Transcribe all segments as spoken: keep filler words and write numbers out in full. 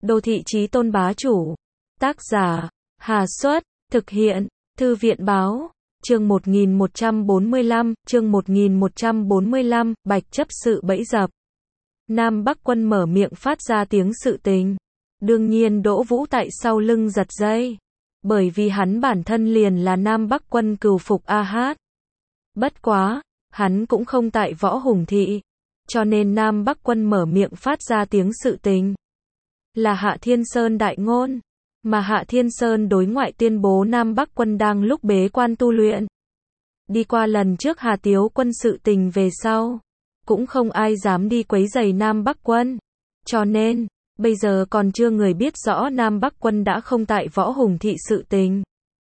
Đô thị chí tôn bá chủ. Tác giả, Hà Xuất, thực hiện, Thư viện báo, chương một nghìn một trăm bốn mươi lăm, chương một nghìn một trăm bốn mươi lăm, Bạch chấp sự bẫy dập. Nam Bắc quân mở miệng phát ra tiếng sự tình. Đương nhiên Đỗ Vũ tại sau lưng giật dây. Bởi vì hắn bản thân liền là Nam Bắc quân cừu phục A Hát. Bất quá, hắn cũng không tại Võ Hùng Thị. Cho nên Nam Bắc quân mở miệng phát ra tiếng sự tình. Là Hạ Thiên Sơn đại ngôn. Mà Hạ Thiên Sơn đối ngoại tuyên bố Nam Bắc quân đang lúc bế quan tu luyện. Đi qua lần trước Hà Tiếu quân sự tình về sau. Cũng không ai dám đi quấy rầy Nam Bắc quân. Cho nên, bây giờ còn chưa người biết rõ Nam Bắc quân đã không tại Võ Hùng Thị sự tình.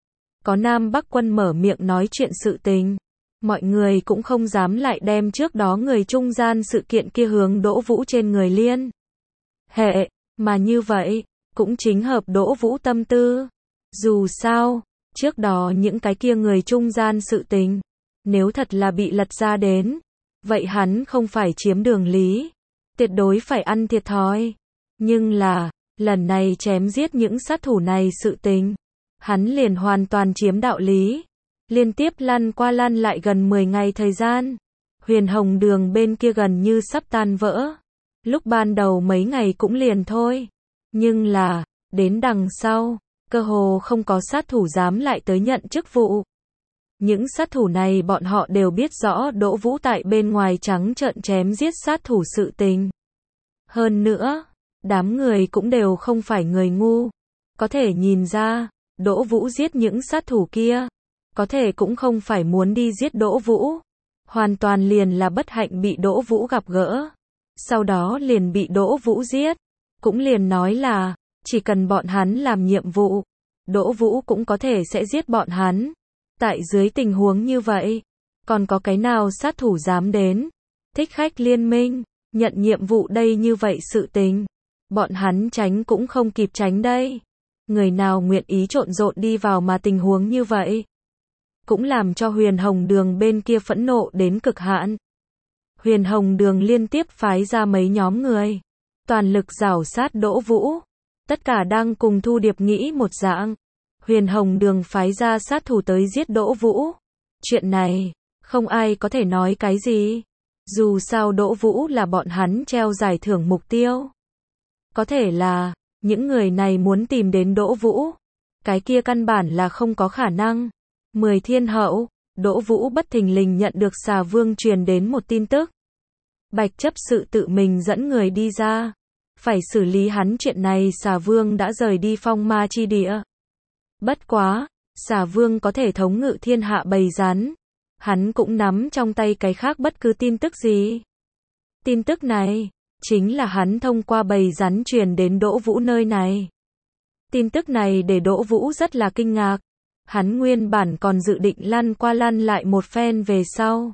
Có Nam Bắc quân mở miệng nói chuyện sự tình. Mọi người cũng không dám lại đem trước đó người trung gian sự kiện kia hướng Đỗ Vũ trên người liên hệ, mà như vậy, cũng chính hợp Đỗ Vũ tâm tư. Dù sao, trước đó những cái kia người trung gian sự tình, nếu thật là bị lật ra đến, vậy hắn không phải chiếm đường lý, tuyệt đối phải ăn thiệt thòi. Nhưng là, lần này chém giết những sát thủ này sự tình, hắn liền hoàn toàn chiếm đạo lý. Liên tiếp lăn qua lăn lại gần mười ngày thời gian, Huyền Hồng Đường bên kia gần như sắp tan vỡ. Lúc ban đầu mấy ngày cũng liền thôi, nhưng là, đến đằng sau, cơ hồ không có sát thủ dám lại tới nhận chức vụ. Những sát thủ này bọn họ đều biết rõ Đỗ Vũ tại bên ngoài trắng trợn chém giết sát thủ sự tình. Hơn nữa, đám người cũng đều không phải người ngu. Có thể nhìn ra, Đỗ Vũ giết những sát thủ kia, có thể cũng không phải muốn đi giết Đỗ Vũ. Hoàn toàn liền là bất hạnh bị Đỗ Vũ gặp gỡ. Sau đó liền bị Đỗ Vũ giết. Cũng liền nói là, chỉ cần bọn hắn làm nhiệm vụ, Đỗ Vũ cũng có thể sẽ giết bọn hắn. Tại dưới tình huống như vậy, còn có cái nào sát thủ dám đến Thích Khách Liên Minh, nhận nhiệm vụ đây như vậy sự tình. Bọn hắn tránh cũng không kịp tránh đây. Người nào nguyện ý trộn rộn đi vào mà tình huống như vậy. Cũng làm cho Huyền Hồng Đường bên kia phẫn nộ đến cực hạn. Huyền Hồng Đường liên tiếp phái ra mấy nhóm người, toàn lực rảo sát Đỗ Vũ. Tất cả đang cùng Thu Điệp nghĩ một dạng. Huyền Hồng Đường phái ra sát thủ tới giết Đỗ Vũ. Chuyện này, không ai có thể nói cái gì. Dù sao Đỗ Vũ là bọn hắn treo giải thưởng mục tiêu. Có thể là, những người này muốn tìm đến Đỗ Vũ. Cái kia căn bản là không có khả năng. Mười thiên hậu, Đỗ Vũ bất thình lình nhận được Xà Vương truyền đến một tin tức. Bạch chấp sự tự mình dẫn người đi ra. Phải xử lý hắn chuyện này. Xà Vương đã rời đi phong ma chi địa. Bất quá, Xà Vương có thể thống ngự thiên hạ bầy rắn. Hắn cũng nắm trong tay cái khác bất cứ tin tức gì. Tin tức này, chính là hắn thông qua bầy rắn truyền đến Đỗ Vũ nơi này. Tin tức này để Đỗ Vũ rất là kinh ngạc. Hắn nguyên bản còn dự định lăn qua lăn lại một phen về sau.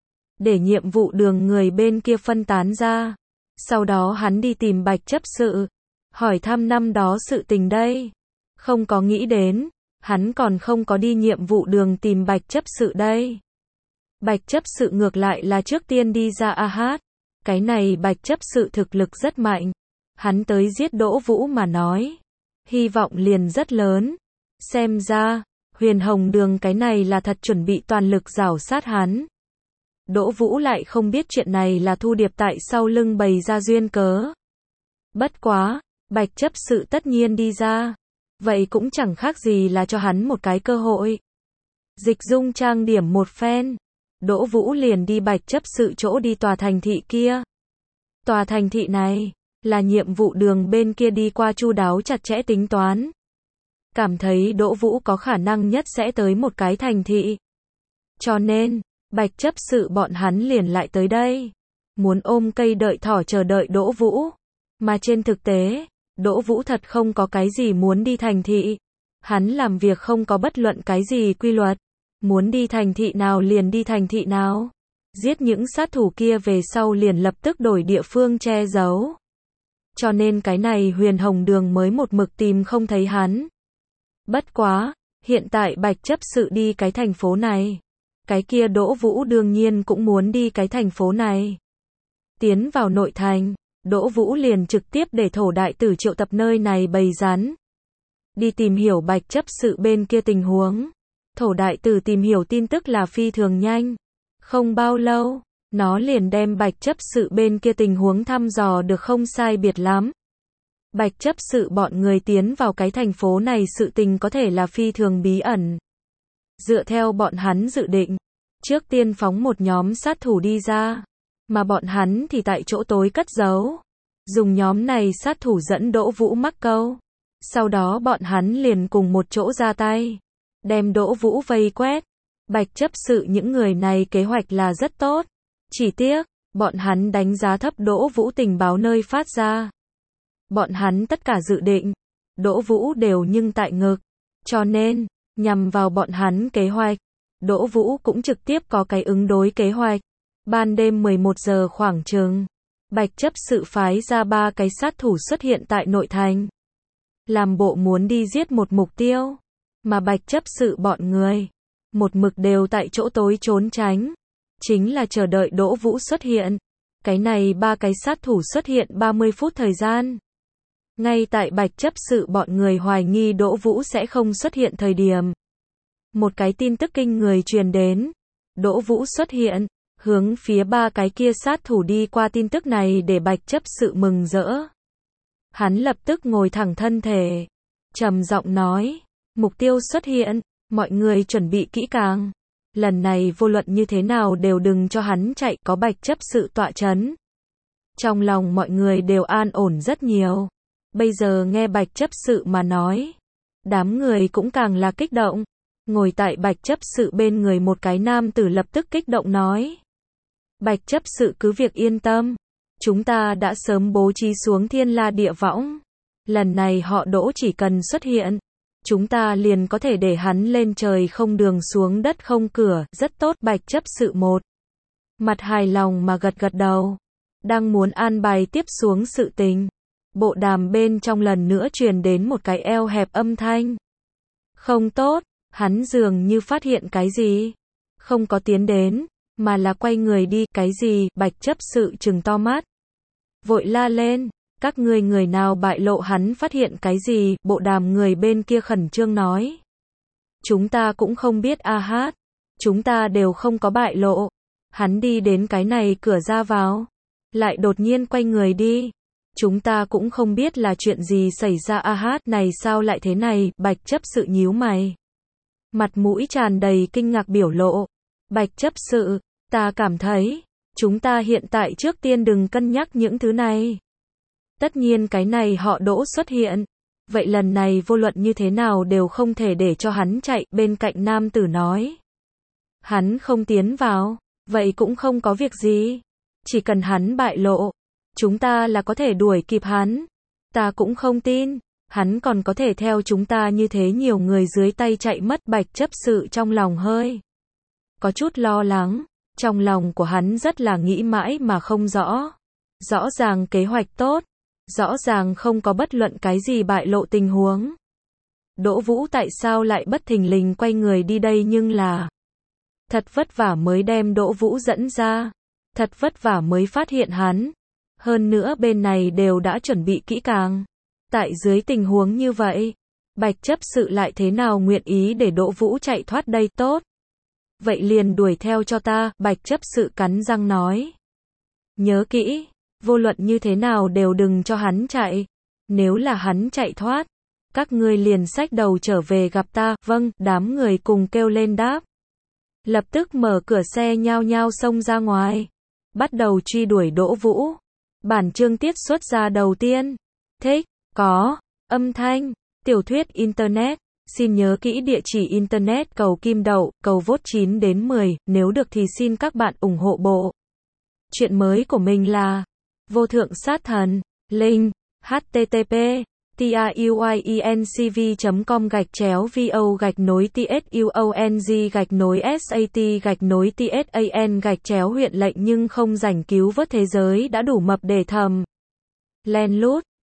Để nhiệm vụ đường người bên kia phân tán ra. Sau đó hắn đi tìm Bạch chấp sự. Hỏi thăm năm đó sự tình đây. Không có nghĩ đến, hắn còn không có đi nhiệm vụ đường tìm Bạch chấp sự đây. Bạch chấp sự ngược lại là trước tiên đi ra A Hát. Cái này Bạch chấp sự thực lực rất mạnh. Hắn tới giết Đỗ Vũ mà nói. Hy vọng liền rất lớn. Xem ra, Huyền Hồng Đường cái này là thật chuẩn bị toàn lực rảo sát hắn. Đỗ Vũ lại không biết chuyện này là Thu Điệp tại sau lưng bày ra duyên cớ. Bất quá, Bạch chấp sự tất nhiên đi ra. Vậy cũng chẳng khác gì là cho hắn một cái cơ hội. Dịch dung trang điểm một phen. Đỗ Vũ liền đi Bạch chấp sự chỗ đi tòa thành thị kia. Tòa thành thị này, là nhiệm vụ đường bên kia đi qua chu đáo chặt chẽ tính toán. Cảm thấy Đỗ Vũ có khả năng nhất sẽ tới một cái thành thị. Cho nên, Bạch chấp sự bọn hắn liền lại tới đây. Muốn ôm cây đợi thỏ chờ đợi Đỗ Vũ. Mà trên thực tế, Đỗ Vũ thật không có cái gì muốn đi thành thị. Hắn làm việc không có bất luận cái gì quy luật. Muốn đi thành thị nào liền đi thành thị nào. Giết những sát thủ kia về sau liền lập tức đổi địa phương che giấu. Cho nên cái này Huyền Hồng Đường mới một mực tìm không thấy hắn. Bất quá, hiện tại Bạch chấp sự đi cái thành phố này. Cái kia Đỗ Vũ đương nhiên cũng muốn đi cái thành phố này. Tiến vào nội thành, Đỗ Vũ liền trực tiếp để Thổ Đại Tử triệu tập nơi này bầy rắn. Đi tìm hiểu Bạch chấp sự bên kia tình huống. Thổ Đại Tử tìm hiểu tin tức là phi thường nhanh. Không bao lâu, nó liền đem Bạch chấp sự bên kia tình huống thăm dò được không sai biệt lắm. Bạch chấp sự bọn người tiến vào cái thành phố này sự tình có thể là phi thường bí ẩn. Dựa theo bọn hắn dự định, trước tiên phóng một nhóm sát thủ đi ra, mà bọn hắn thì tại chỗ tối cất giấu. Dùng nhóm này sát thủ dẫn Đỗ Vũ mắc câu. Sau đó bọn hắn liền cùng một chỗ ra tay, đem Đỗ Vũ vây quét. Bạch chấp sự những người này kế hoạch là rất tốt. Chỉ tiếc, bọn hắn đánh giá thấp Đỗ Vũ tình báo nơi phát ra. Bọn hắn tất cả dự định, Đỗ Vũ đều nhưng tại ngực. Cho nên, nhằm vào bọn hắn kế hoạch, Đỗ Vũ cũng trực tiếp có cái ứng đối kế hoạch. Ban đêm mười một giờ khoảng chừng, Bạch chấp sự phái ra ba cái sát thủ xuất hiện tại nội thành. Làm bộ muốn đi giết một mục tiêu, mà Bạch chấp sự bọn người, một mực đều tại chỗ tối trốn tránh. Chính là chờ đợi Đỗ Vũ xuất hiện. Cái này ba cái sát thủ xuất hiện ba mươi phút thời gian. Ngay tại Bạch chấp sự bọn người hoài nghi Đỗ Vũ sẽ không xuất hiện thời điểm. Một cái tin tức kinh người truyền đến. Đỗ Vũ xuất hiện, hướng phía ba cái kia sát thủ đi qua tin tức này để Bạch chấp sự mừng rỡ. Hắn lập tức ngồi thẳng thân thể, trầm giọng nói, mục tiêu xuất hiện, mọi người chuẩn bị kỹ càng. Lần này vô luận như thế nào đều đừng cho hắn chạy, có Bạch chấp sự tọa chấn. Trong lòng mọi người đều an ổn rất nhiều. Bây giờ nghe Bạch chấp sự mà nói, đám người cũng càng là kích động. Ngồi tại Bạch chấp sự bên người một cái nam tử lập tức kích động nói. Bạch chấp sự cứ việc yên tâm. Chúng ta đã sớm bố trí xuống thiên la địa võng. Lần này họ Đỗ chỉ cần xuất hiện, chúng ta liền có thể để hắn lên trời không đường xuống đất không cửa. Rất tốt. Bạch chấp sự một mặt hài lòng mà gật gật đầu. Đang muốn an bài tiếp xuống sự tình, bộ đàm bên trong lần nữa truyền đến một cái eo hẹp âm thanh. Không tốt. Hắn dường như phát hiện cái gì. Không có tiến đến, mà là quay người đi. Cái gì? Bạch chấp sự trừng to mắt, vội la lên. Các ngươi người nào bại lộ hắn phát hiện cái gì? Bộ đàm người bên kia khẩn trương nói. Chúng ta cũng không biết a hát. Chúng ta đều không có bại lộ. Hắn đi đến cái này cửa ra vào, lại đột nhiên quay người đi. Chúng ta cũng không biết là chuyện gì xảy ra a hát. Này sao lại thế này? Bạch chấp sự nhíu mày, mặt mũi tràn đầy kinh ngạc biểu lộ. Bạch chấp sự, ta cảm thấy, chúng ta hiện tại trước tiên đừng cân nhắc những thứ này. Tất nhiên cái này họ Đỗ xuất hiện. Vậy lần này vô luận như thế nào đều không thể để cho hắn chạy. Bên cạnh nam tử nói. Hắn không tiến vào, vậy cũng không có việc gì. Chỉ cần hắn bại lộ, chúng ta là có thể đuổi kịp hắn. Ta cũng không tin hắn còn có thể theo chúng ta như thế nhiều người dưới tay chạy mất. Bạch chấp sự trong lòng hơi có chút lo lắng. Trong lòng của hắn rất là nghĩ mãi mà không rõ. Rõ ràng kế hoạch tốt, rõ ràng không có bất luận cái gì bại lộ tình huống. Đỗ Vũ tại sao lại bất thình lình quay người đi đây? Nhưng là thật vất vả mới đem Đỗ Vũ dẫn ra, thật vất vả mới phát hiện hắn. Hơn nữa bên này đều đã chuẩn bị kỹ càng. Tại dưới tình huống như vậy, Bạch chấp sự lại thế nào nguyện ý để Đỗ Vũ chạy thoát đây? Tốt. Vậy liền đuổi theo cho ta. Bạch chấp sự cắn răng nói. Nhớ kỹ, vô luận như thế nào đều đừng cho hắn chạy. Nếu là hắn chạy thoát, các ngươi liền xách đầu trở về gặp ta. Vâng. Đám người cùng kêu lên đáp. Lập tức mở cửa xe nhao nhao xông ra ngoài, bắt đầu truy đuổi Đỗ Vũ. Bản chương tiết xuất ra đầu tiên. Thích, có, âm thanh, tiểu thuyết internet. Xin nhớ kỹ địa chỉ internet cầu kim đậu, cầu vote chín đến mười. Nếu được thì xin các bạn ủng hộ bộ chuyện mới của mình là Vô Thượng Sát Thần. Link http truyencv chấm com gạch chéo vo gạch nối tsuong gạch nối sat gạch nối tsan gạch chéo huyện lệnh nhưng không rảnh cứu vớt thế giới đã đủ mập để thầm len lút